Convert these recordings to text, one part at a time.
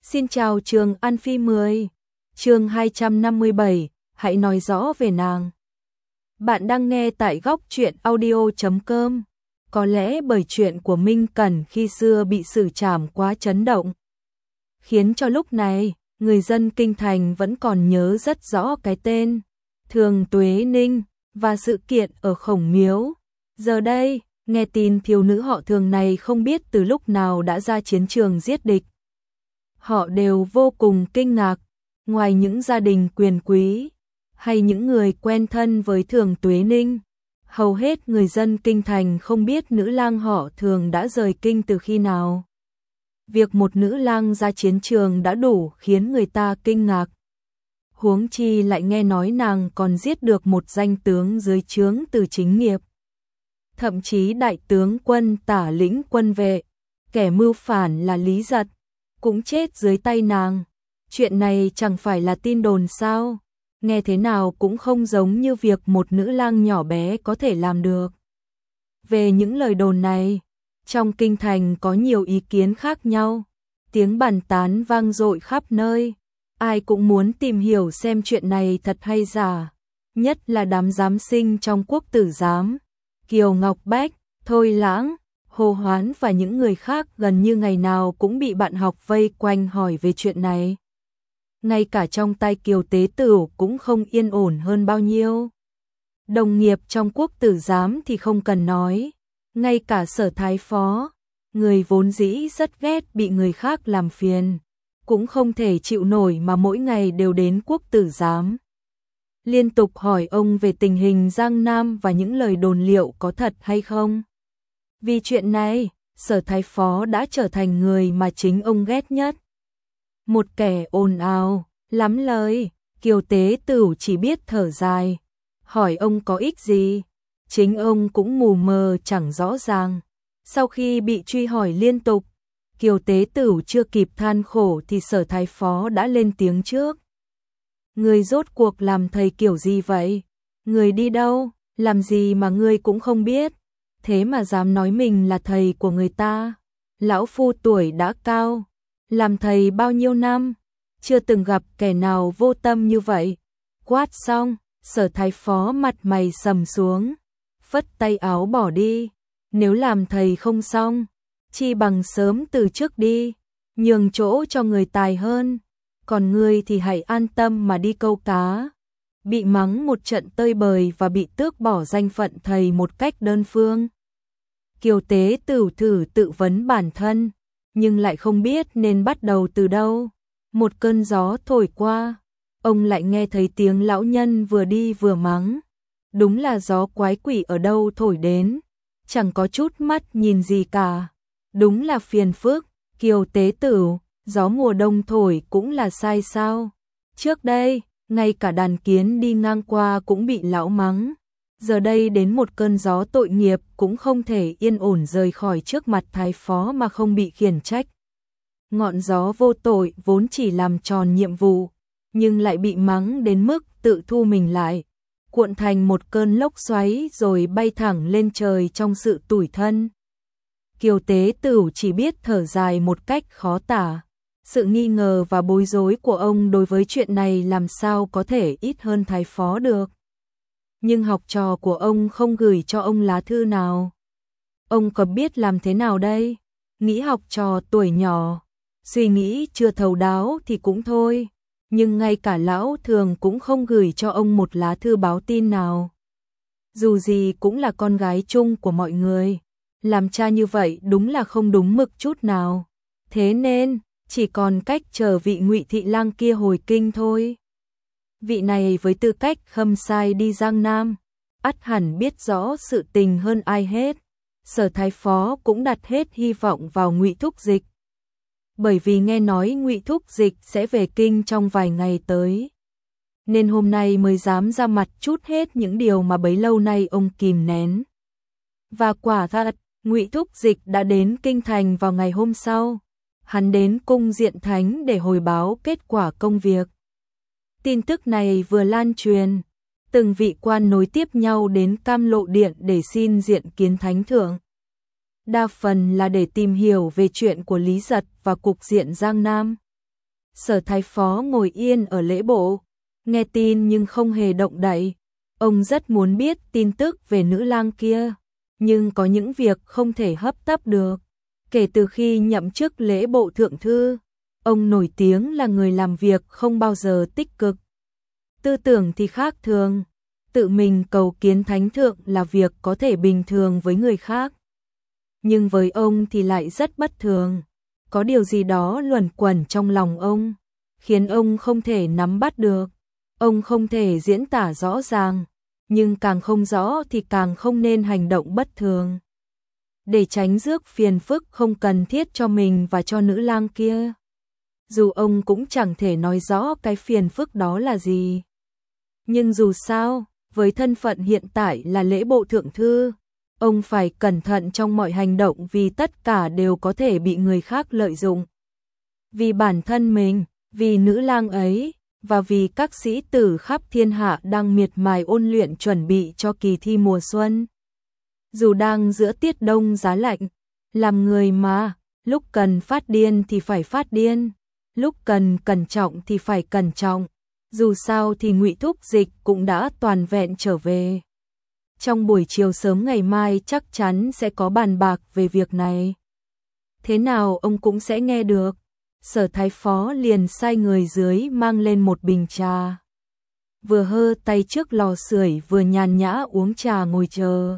Xin chào Trường An Phi 10, chương 257, hãy nói rõ về nàng. Bạn đang nghe tại góc truyện audio.com. Có lẽ bởi chuyện của Minh Cẩn khi xưa bị xử trảm quá chấn động, khiến cho lúc này, người dân Kinh Thành vẫn còn nhớ rất rõ cái tên Thường Tuế Ninh và sự kiện ở Khổng Miếu. Giờ đây, nghe tin thiếu nữ họ Thường này không biết từ lúc nào đã ra chiến trường giết địch. Họ đều vô cùng kinh ngạc, ngoài những gia đình quyền quý hay những người quen thân với Thường Tuế Ninh, hầu hết người dân Kinh Thành không biết nữ lang họ Thường đã rời kinh từ khi nào. Việc một nữ lang ra chiến trường đã đủ khiến người ta kinh ngạc. Huống chi lại nghe nói nàng còn giết được một danh tướng dưới trướng từ chính nghiệp. Thậm chí đại tướng quân tả lĩnh quân vệ, kẻ mưu phản là Lý Giật, cũng chết dưới tay nàng. Chuyện này chẳng phải là tin đồn sao? Nghe thế nào cũng không giống như việc một nữ lang nhỏ bé có thể làm được. Về những lời đồn này, trong Kinh Thành có nhiều ý kiến khác nhau, tiếng bàn tán vang dội khắp nơi. Ai cũng muốn tìm hiểu xem chuyện này thật hay giả, nhất là đám giám sinh trong Quốc tử giám, Kiều Ngọc Bách, Thôi Lãng, Hồ Hoán và những người khác gần như ngày nào cũng bị bạn học vây quanh hỏi về chuyện này. Ngay cả trong tay Kiều Tế Tửu cũng không yên ổn hơn bao nhiêu. Đồng nghiệp trong Quốc tử giám thì không cần nói, ngay cả Sở Thái Phó, người vốn dĩ rất ghét bị người khác làm phiền, cũng không thể chịu nổi mà mỗi ngày đều đến Quốc tử giám. Liên tục hỏi ông về tình hình Giang Nam và những lời đồn liệu có thật hay không. Vì chuyện này, Sở Thái Phó đã trở thành người mà chính ông ghét nhất. Một kẻ ồn ào, lắm lời, Kiều Tế Tửu chỉ biết thở dài, hỏi ông có ích gì. Chính ông cũng mù mờ chẳng rõ ràng. Sau khi bị truy hỏi liên tục, Kiều Tế Tửu chưa kịp than khổ thì Sở Thái Phó đã lên tiếng trước. Người rốt cuộc làm thầy kiểu gì vậy? Người đi đâu, làm gì mà ngươi cũng không biết? Thế mà dám nói mình là thầy của người ta. Lão phu tuổi đã cao, làm thầy bao nhiêu năm, chưa từng gặp kẻ nào vô tâm như vậy. Quát xong, Sở Thái Phó mặt mày sầm xuống, phất tay áo bỏ đi. Nếu làm thầy không xong, chi bằng sớm từ trước đi, nhường chỗ cho người tài hơn. Còn ngươi thì hãy an tâm mà đi câu cá. Bị mắng một trận tơi bời và bị tước bỏ danh phận thầy một cách đơn phương. Kiều Tế Tửu thử tự vấn bản thân, nhưng lại không biết nên bắt đầu từ đâu. Một cơn gió thổi qua, ông lại nghe thấy tiếng lão nhân vừa đi vừa mắng. Đúng là gió quái quỷ ở đâu thổi đến, chẳng có chút mắt nhìn gì cả. Đúng là phiền phức, Kiều Tế Tửu, gió mùa đông thổi cũng là sai sao? Trước đây, ngay cả đàn kiến đi ngang qua cũng bị lão mắng. Giờ đây đến một cơn gió tội nghiệp cũng không thể yên ổn rời khỏi trước mặt Thái Phó mà không bị khiển trách. Ngọn gió vô tội vốn chỉ làm tròn nhiệm vụ, nhưng lại bị mắng đến mức tự thu mình lại, cuộn thành một cơn lốc xoáy rồi bay thẳng lên trời trong sự tủi thân. Kiều Tế Tửu chỉ biết thở dài một cách khó tả. Sự nghi ngờ và bối rối của ông đối với chuyện này làm sao có thể ít hơn Thái Phó được. Nhưng học trò của ông không gửi cho ông lá thư nào. Ông có biết làm thế nào đây? Nghĩ học trò tuổi nhỏ, suy nghĩ chưa thấu đáo thì cũng thôi. Nhưng ngay cả lão Thường cũng không gửi cho ông một lá thư báo tin nào. Dù gì cũng là con gái chung của mọi người. Làm cha như vậy đúng là không đúng mực chút nào. Thế nên, chỉ còn cách chờ vị Ngụy Thị Lang kia hồi kinh thôi. Vị này với tư cách khâm sai đi Giang Nam, ắt hẳn biết rõ sự tình hơn ai hết. Sở Thái Phó cũng đặt hết hy vọng vào Ngụy Thúc Dịch. Bởi vì nghe nói Ngụy Thúc Dịch sẽ về kinh trong vài ngày tới, nên hôm nay mới dám ra mặt trút hết những điều mà bấy lâu nay ông kìm nén. Và quả thật, Ngụy Thúc Dịch đã đến Kinh Thành vào ngày hôm sau. Hắn đến cung Diện Thánh để hồi báo kết quả công việc. Tin tức này vừa lan truyền, từng vị quan nối tiếp nhau đến Cam Lộ Điện để xin diện kiến Thánh Thượng. Đa phần là để tìm hiểu về chuyện của Lý Giật và cục diện Giang Nam. Sở Thái Phó ngồi yên ở lễ bộ, nghe tin nhưng không hề động đậy. Ông rất muốn biết tin tức về nữ lang kia, nhưng có những việc không thể hấp tấp được. Kể từ khi nhậm chức lễ bộ thượng thư, ông nổi tiếng là người làm việc không bao giờ tích cực. Tư tưởng thì khác thường, tự mình cầu kiến thánh thượng là việc có thể bình thường với người khác. Nhưng với ông thì lại rất bất thường, có điều gì đó luẩn quẩn trong lòng ông, khiến ông không thể nắm bắt được. Ông không thể diễn tả rõ ràng, nhưng càng không rõ thì càng không nên hành động bất thường, để tránh rước phiền phức không cần thiết cho mình và cho nữ lang kia. Dù ông cũng chẳng thể nói rõ cái phiền phức đó là gì. Nhưng dù sao, với thân phận hiện tại là lễ bộ thượng thư, ông phải cẩn thận trong mọi hành động vì tất cả đều có thể bị người khác lợi dụng. Vì bản thân mình, vì nữ lang ấy, và vì các sĩ tử khắp thiên hạ đang miệt mài ôn luyện chuẩn bị cho kỳ thi mùa xuân. Dù đang giữa tiết đông giá lạnh, làm người mà, lúc cần phát điên thì phải phát điên, lúc cần cẩn trọng thì phải cẩn trọng. Dù sao thì Ngụy Thúc Dịch cũng đã toàn vẹn trở về. Trong buổi chiều sớm ngày mai chắc chắn sẽ có bàn bạc về việc này. Thế nào ông cũng sẽ nghe được. Sở Thái Phó liền sai người dưới mang lên một bình trà. Vừa hơ tay trước lò sưởi vừa nhàn nhã uống trà ngồi chờ.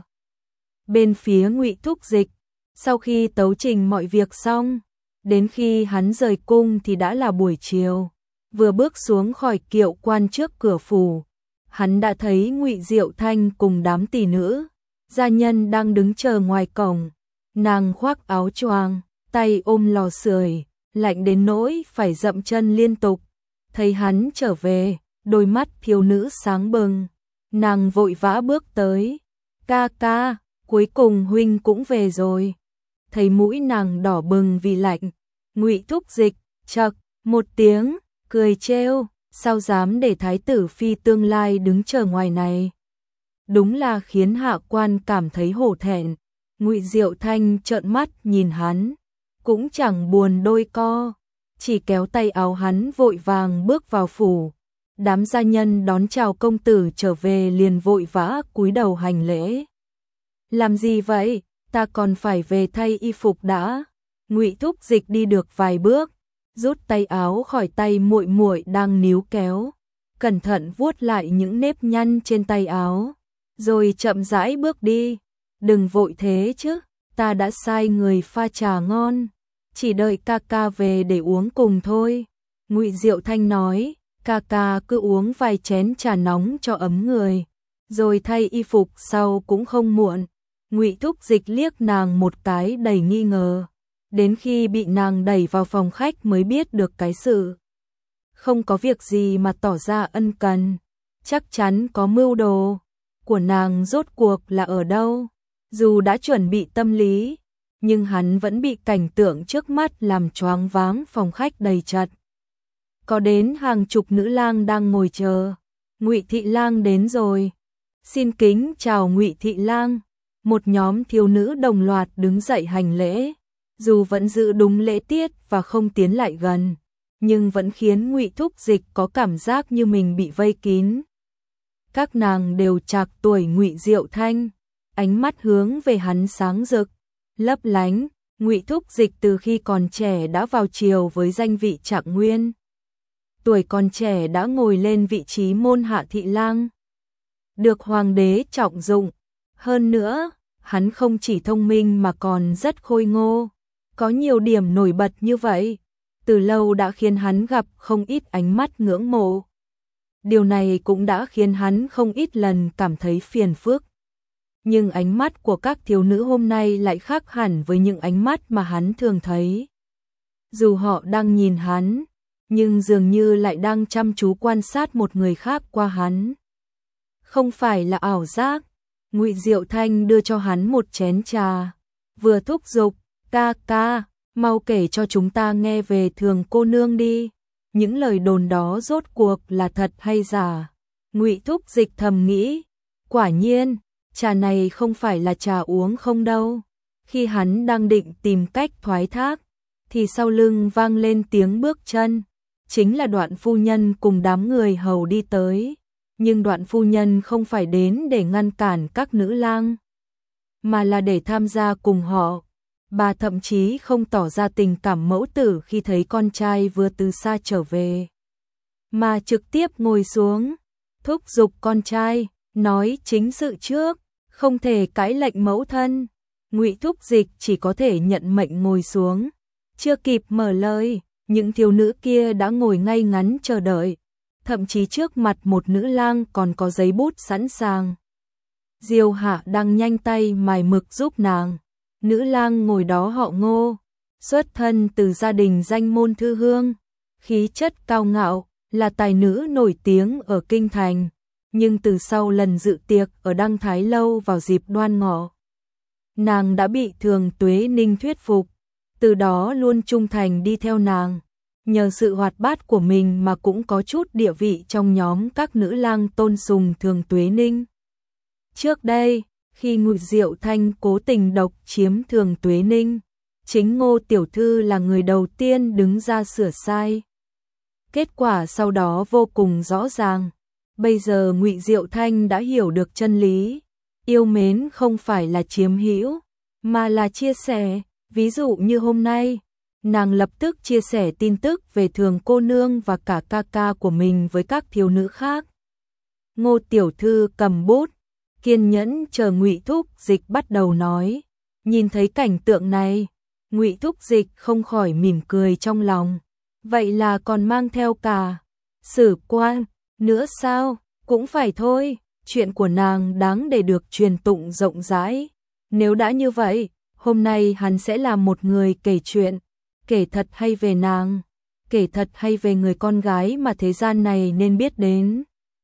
Bên phía Ngụy Thúc Dịch, sau khi tấu trình mọi việc xong, đến khi hắn rời cung thì đã là buổi chiều. Vừa bước xuống khỏi kiệu quan trước cửa phủ, hắn đã thấy Ngụy Diệu Thanh cùng đám tỷ nữ, gia nhân đang đứng chờ ngoài cổng. Nàng khoác áo choàng, tay ôm lò sưởi, lạnh đến nỗi phải dậm chân liên tục. Thấy hắn trở về, đôi mắt thiếu nữ sáng bừng, nàng vội vã bước tới. Ca ca, cuối cùng huynh cũng về rồi. Thấy mũi nàng đỏ bừng vì lạnh, Ngụy Thúc Dịch chậc một tiếng, cười trêu, sao dám để thái tử phi tương lai đứng chờ ngoài này. Đúng là khiến hạ quan cảm thấy hổ thẹn. Ngụy Diệu Thanh trợn mắt nhìn hắn, cũng chẳng buồn đôi co, chỉ kéo tay áo hắn vội vàng bước vào phủ. Đám gia nhân đón chào công tử trở về liền vội vã cúi đầu hành lễ. Làm gì vậy, ta còn phải về thay y phục đã. Ngụy Thúc Dịch đi được vài bước, rút tay áo khỏi tay muội muội đang níu kéo, cẩn thận vuốt lại những nếp nhăn trên tay áo, rồi chậm rãi bước đi. Đừng vội thế chứ, ta đã sai người pha trà ngon, chỉ đợi ca ca về để uống cùng thôi. Ngụy Diệu Thanh nói, ca ca cứ uống vài chén trà nóng cho ấm người, rồi thay y phục sau cũng không muộn. Ngụy Thúc Dịch liếc nàng một cái đầy nghi ngờ, đến khi bị nàng đẩy vào phòng khách mới biết được cái sự. Không có việc gì mà tỏ ra ân cần, chắc chắn có mưu đồ của nàng rốt cuộc là ở đâu. Dù đã chuẩn bị tâm lý, nhưng hắn vẫn bị cảnh tượng trước mắt làm choáng váng. Phòng khách đầy chật, có đến hàng chục nữ lang đang ngồi chờ. Ngụy thị lang đến rồi. Xin kính chào Ngụy thị lang. Một nhóm thiếu nữ đồng loạt đứng dậy hành lễ, dù vẫn giữ đúng lễ tiết và không tiến lại gần, nhưng vẫn khiến Ngụy Thúc Dịch có cảm giác như mình bị vây kín. Các nàng đều trạc tuổi Ngụy Diệu Thanh, ánh mắt hướng về hắn sáng rực, lấp lánh. Ngụy Thúc Dịch từ khi còn trẻ đã vào triều với danh vị Trạng Nguyên. Tuổi còn trẻ đã ngồi lên vị trí môn hạ thị lang, được hoàng đế trọng dụng. Hơn nữa, hắn không chỉ thông minh mà còn rất khôi ngô, có nhiều điểm nổi bật như vậy, từ lâu đã khiến hắn gặp không ít ánh mắt ngưỡng mộ. Điều này cũng đã khiến hắn không ít lần cảm thấy phiền phức. Nhưng ánh mắt của các thiếu nữ hôm nay lại khác hẳn với những ánh mắt mà hắn thường thấy. Dù họ đang nhìn hắn, nhưng dường như lại đang chăm chú quan sát một người khác qua hắn. Không phải là ảo giác. Ngụy Diệu Thanh đưa cho hắn một chén trà, vừa thúc giục, ca ca, mau kể cho chúng ta nghe về Thường cô nương đi. Những lời đồn đó rốt cuộc là thật hay giả? Ngụy Thúc Dịch thầm nghĩ, quả nhiên, trà này không phải là trà uống không đâu. Khi hắn đang định tìm cách thoái thác, thì sau lưng vang lên tiếng bước chân. chính là Đoạn phu nhân cùng đám người hầu đi tới. Nhưng Đoạn phu nhân không phải đến để ngăn cản các nữ lang, mà là để tham gia cùng họ. Bà thậm chí không tỏ ra tình cảm mẫu tử khi thấy con trai vừa từ xa trở về, mà trực tiếp ngồi xuống, thúc giục con trai, nói chính sự trước, không thể cãi lệnh mẫu thân. Ngụy Thúc Dịch chỉ có thể nhận mệnh ngồi xuống, chưa kịp mở lời, những thiếu nữ kia đã ngồi ngay ngắn chờ đợi, thậm chí trước mặt một nữ lang còn có giấy bút sẵn sàng. Diêu Hạ đang nhanh tay mài mực giúp nàng. Nữ lang ngồi đó họ Ngô, xuất thân từ gia đình danh môn thư hương, khí chất cao ngạo, là tài nữ nổi tiếng ở kinh thành, nhưng từ sau lần dự tiệc ở Đăng Thái Lâu vào dịp Đoan Ngọ, nàng đã bị Thường Tuế Ninh thuyết phục, từ đó luôn trung thành đi theo nàng. Nhờ sự hoạt bát của mình mà cũng có chút địa vị trong nhóm các nữ lang tôn sùng Thường Tuế Ninh. Trước đây, khi Ngụy Diệu Thanh cố tình độc chiếm Thường Tuế Ninh, chính Ngô tiểu thư là người đầu tiên đứng ra sửa sai. Kết quả sau đó vô cùng rõ ràng. Bây giờ Ngụy Diệu Thanh đã hiểu được chân lý, yêu mến không phải là chiếm hữu, mà là chia sẻ. Ví dụ như hôm nay, nàng lập tức chia sẻ tin tức về Thường cô nương và cả ca ca của mình với các thiếu nữ khác. Ngô tiểu thư cầm bút, kiên nhẫn chờ Ngụy Thúc Dịch bắt đầu nói. Nhìn thấy cảnh tượng này, Ngụy Thúc Dịch không khỏi mỉm cười trong lòng. Vậy là còn mang theo cả sử quan nữa sao? Cũng phải thôi, chuyện của nàng đáng để được truyền tụng rộng rãi. Nếu đã như vậy, hôm nay hắn sẽ là một người kể chuyện, kể thật hay về nàng, kể thật hay về người con gái mà thế gian này nên biết đến.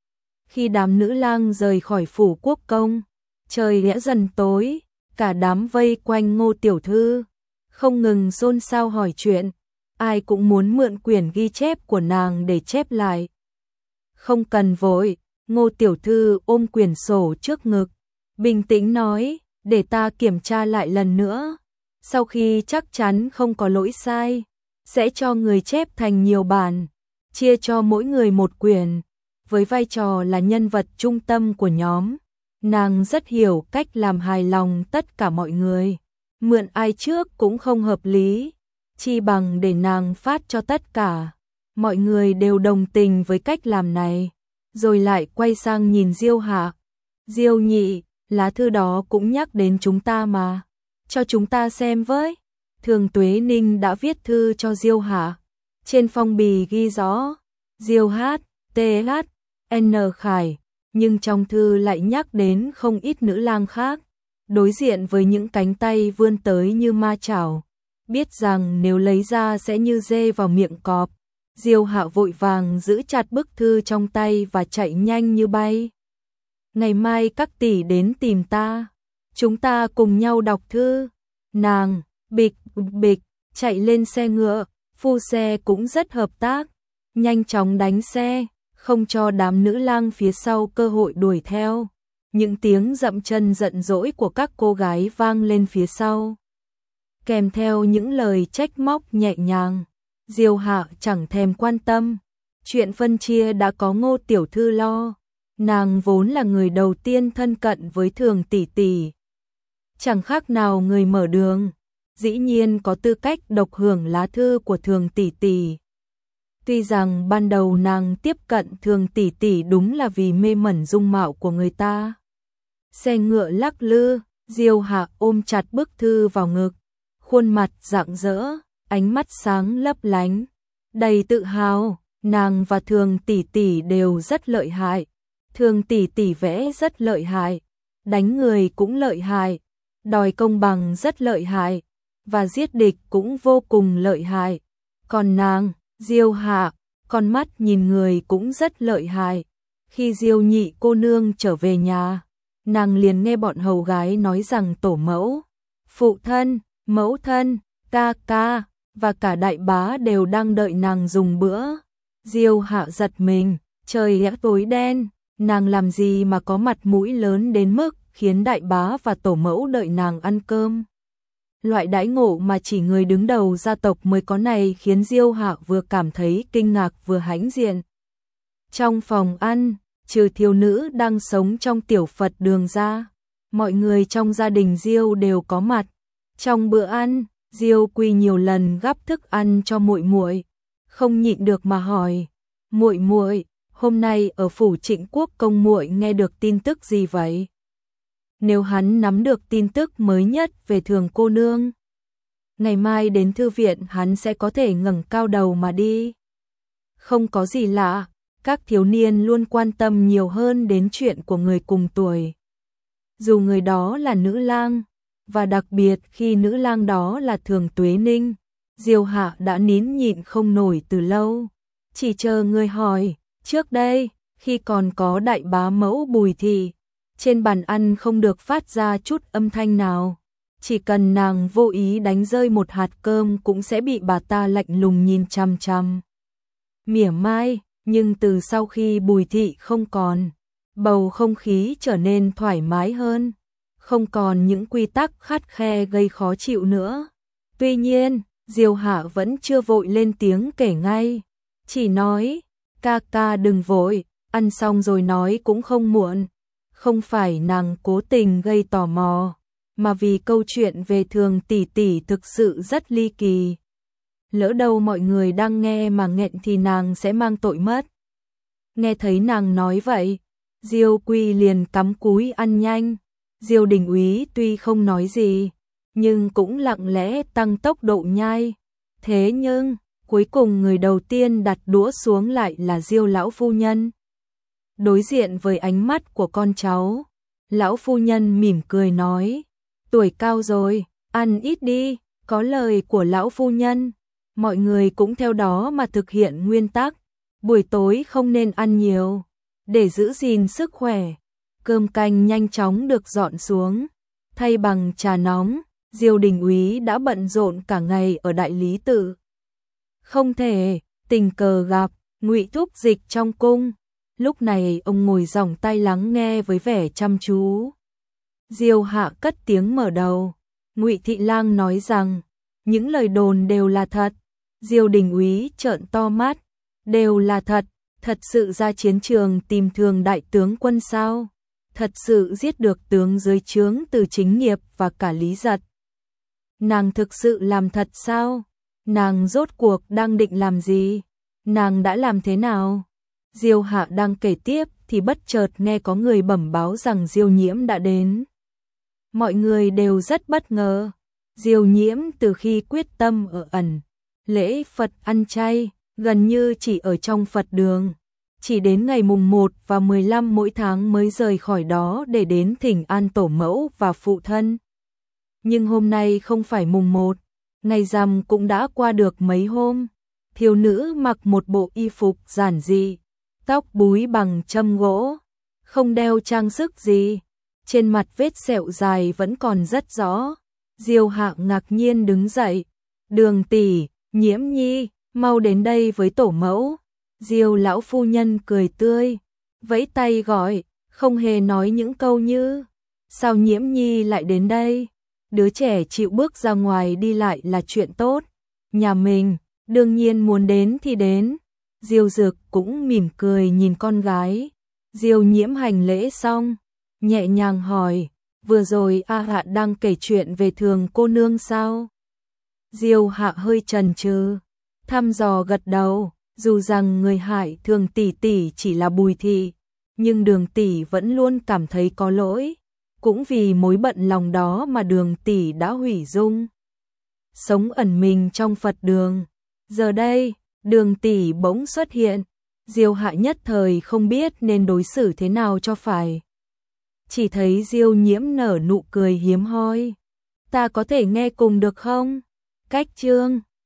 Khi đám nữ lang rời khỏi phủ quốc công, trời đã dần tối, cả đám vây quanh Ngô tiểu thư, không ngừng xôn xao hỏi chuyện, ai cũng muốn mượn quyển ghi chép của nàng để chép lại. Không cần vội, Ngô tiểu thư ôm quyển sổ trước ngực, bình tĩnh nói, để ta kiểm tra lại lần nữa. Sau khi chắc chắn không có lỗi sai, sẽ cho người chép thành nhiều bản, chia cho mỗi người một quyển. Với vai trò là nhân vật trung tâm của nhóm, nàng rất hiểu cách làm hài lòng tất cả mọi người. Mượn ai trước cũng không hợp lý, chi bằng để nàng phát cho tất cả. Mọi người đều đồng tình với cách làm này, rồi lại quay sang nhìn Diêu Hạ. Diêu nhị, lá thư đó cũng nhắc đến chúng ta mà, cho chúng ta xem với. Thường Tuế Ninh đã viết thư cho Diêu Hạ, trên phong bì ghi rõ Diêu Hát, TH, N Khải, nhưng trong thư lại nhắc đến không ít nữ lang khác, đối diện với những cánh tay vươn tới như ma chảo, biết rằng nếu lấy ra sẽ như dê vào miệng cọp. Diêu Hạ vội vàng giữ chặt bức thư trong tay và chạy nhanh như bay. Ngày mai các tỷ đến tìm ta, chúng ta cùng nhau đọc thư. Nàng, bịch, bịch, chạy lên xe ngựa, phu xe cũng rất hợp tác, nhanh chóng đánh xe, không cho đám nữ lang phía sau cơ hội đuổi theo. Những tiếng dậm chân giận dỗi của các cô gái vang lên phía sau, kèm theo những lời trách móc nhẹ nhàng. Diêu Hạ chẳng thèm quan tâm, chuyện phân chia đã có Ngô tiểu thư lo. Nàng vốn là người đầu tiên thân cận với Thường tỷ tỷ, chẳng khác nào người mở đường, dĩ nhiên có tư cách độc hưởng lá thư của Thường tỷ tỷ. Tuy rằng ban đầu nàng tiếp cận Thường tỷ tỷ đúng là vì mê mẩn dung mạo của người ta. Xe ngựa lắc lư, Diêu Hạ ôm chặt bức thư vào ngực, khuôn mặt rạng rỡ, ánh mắt sáng lấp lánh, đầy tự hào. Nàng và Thường tỷ tỷ đều rất lợi hại. Thường tỷ tỷ vẽ rất lợi hại, đánh người cũng lợi hại, đòi công bằng rất lợi hại, và giết địch cũng vô cùng lợi hại. Còn nàng, Diêu Hạ, con mắt nhìn người cũng rất lợi hại. Khi Diêu nhị cô nương trở về nhà, nàng liền nghe bọn hầu gái nói rằng tổ mẫu, phụ thân, mẫu thân, ca ca và cả đại bá đều đang đợi nàng dùng bữa. Diêu Hạ giật mình, trời đã tối đen, nàng làm gì mà có mặt mũi lớn đến mức khiến đại bá và tổ mẫu đợi nàng ăn cơm. Loại đãi ngộ mà chỉ người đứng đầu gia tộc mới có này khiến Diêu Hạ vừa cảm thấy kinh ngạc vừa hãnh diện. Trong phòng ăn, trừ thiếu nữ đang sống trong tiểu Phật đường ra, mọi người trong gia đình Diêu đều có mặt. Trong bữa ăn, Diêu Quy nhiều lần gắp thức ăn cho muội muội, không nhịn được mà hỏi: "Muội muội, hôm nay ở phủ Trịnh Quốc công muội nghe được tin tức gì vậy?" Nếu hắn nắm được tin tức mới nhất về Thường cô nương, ngày mai đến thư viện hắn sẽ có thể ngẩng cao đầu mà đi. Không có gì lạ, các thiếu niên luôn quan tâm nhiều hơn đến chuyện của người cùng tuổi. Dù người đó là nữ lang, và đặc biệt khi nữ lang đó là Thường Tuế Ninh, Diêu Hạ đã nín nhịn không nổi từ lâu, chỉ chờ người hỏi. Trước đây, khi còn có đại bá mẫu Bùi thị, trên bàn ăn không được phát ra chút âm thanh nào. Chỉ cần nàng vô ý đánh rơi một hạt cơm cũng sẽ bị bà ta lạnh lùng nhìn chằm chằm, mỉa mai. Nhưng từ sau khi Bùi thị không còn, bầu không khí trở nên thoải mái hơn, không còn những quy tắc khắt khe gây khó chịu nữa. Tuy nhiên, Diêu Hạ vẫn chưa vội lên tiếng kể ngay, chỉ nói: "Ca ca đừng vội, ăn xong rồi nói cũng không muộn." Không phải nàng cố tình gây tò mò, mà vì câu chuyện về Thường tỷ tỷ thực sự rất ly kỳ. Lỡ đâu mọi người đang nghe mà nghẹn thì nàng sẽ mang tội mất. Nghe thấy nàng nói vậy, Diêu Quy liền cắm cúi ăn nhanh. Diêu Đình Úy tuy không nói gì, nhưng cũng lặng lẽ tăng tốc độ nhai. Thế nhưng, cuối cùng người đầu tiên đặt đũa xuống lại là Diêu lão phu nhân. Đối diện với ánh mắt của con cháu, lão phu nhân mỉm cười nói: "Tuổi cao rồi, ăn ít đi." Có lời của lão phu nhân, mọi người cũng theo đó mà thực hiện nguyên tắc, buổi tối không nên ăn nhiều, để giữ gìn sức khỏe. Cơm canh nhanh chóng được dọn xuống, thay bằng trà nóng. Diêu Đình Úy đã bận rộn cả ngày ở đại lý tự, không thể tình cờ gặp Ngụy Thúc Dịch trong cung. Lúc này ông ngồi dòng tay lắng nghe với vẻ chăm chú. Diêu Hạ cất tiếng mở đầu: "Ngụy thị lang nói rằng những lời đồn đều là thật." Diêu Đình Úy trợn to mắt: "Đều là thật? Thật sự ra chiến trường tìm Thường đại tướng quân sao? Thật sự giết được tướng dưới trướng Từ Chính Nghiệp và cả Lý Giật? Nàng thực sự làm thật sao? Nàng rốt cuộc đang định làm gì? Nàng đã làm thế nào?" Diêu Hạ đang kể tiếp thì bất chợt nghe có người bẩm báo rằng Diêu Nhiễm đã đến. Mọi người đều rất bất ngờ. Diêu Nhiễm từ khi quyết tâm ở ẩn lễ Phật ăn chay, gần như chỉ ở trong Phật đường, chỉ đến ngày mùng 1 và 15 mỗi tháng mới rời khỏi đó để đến thỉnh an tổ mẫu và phụ thân. Nhưng hôm nay không phải mùng 1, ngày rằm cũng đã qua được mấy hôm. Thiếu nữ mặc một bộ y phục giản dị, tóc búi bằng châm gỗ, không đeo trang sức gì, trên mặt vết sẹo dài vẫn còn rất rõ. Diêu Hạ ngạc nhiên đứng dậy: "Đường tỷ, Nhiễm nhi, mau đến đây với tổ mẫu." Diêu lão phu nhân cười tươi, vẫy tay gọi, không hề nói những câu như: "Sao Nhiễm nhi lại đến đây?" Đứa trẻ chịu bước ra ngoài đi lại là chuyện tốt, nhà mình đương nhiên muốn đến thì đến. Diêu Dực cũng mỉm cười nhìn con gái. Diêu Nhiễm hành lễ xong, nhẹ nhàng hỏi: "Vừa rồi A Hạ đang kể chuyện về Thường cô nương sao?" Diêu Hạ hơi chần chừ, thăm dò gật đầu. Dù rằng người hại Thường tỷ tỷ chỉ là Bùi thị, nhưng Đường tỷ vẫn luôn cảm thấy có lỗi. Cũng vì mối bận lòng đó mà Đường tỷ đã hủy dung sống ẩn mình trong Phật đường. Giờ đây, Đường tỷ bỗng xuất hiện, Diêu Hạ nhất thời không biết nên đối xử thế nào cho phải. Chỉ thấy Diêu Nhiễm nở nụ cười hiếm hoi: "Ta có thể nghe cùng được không?" Cách chương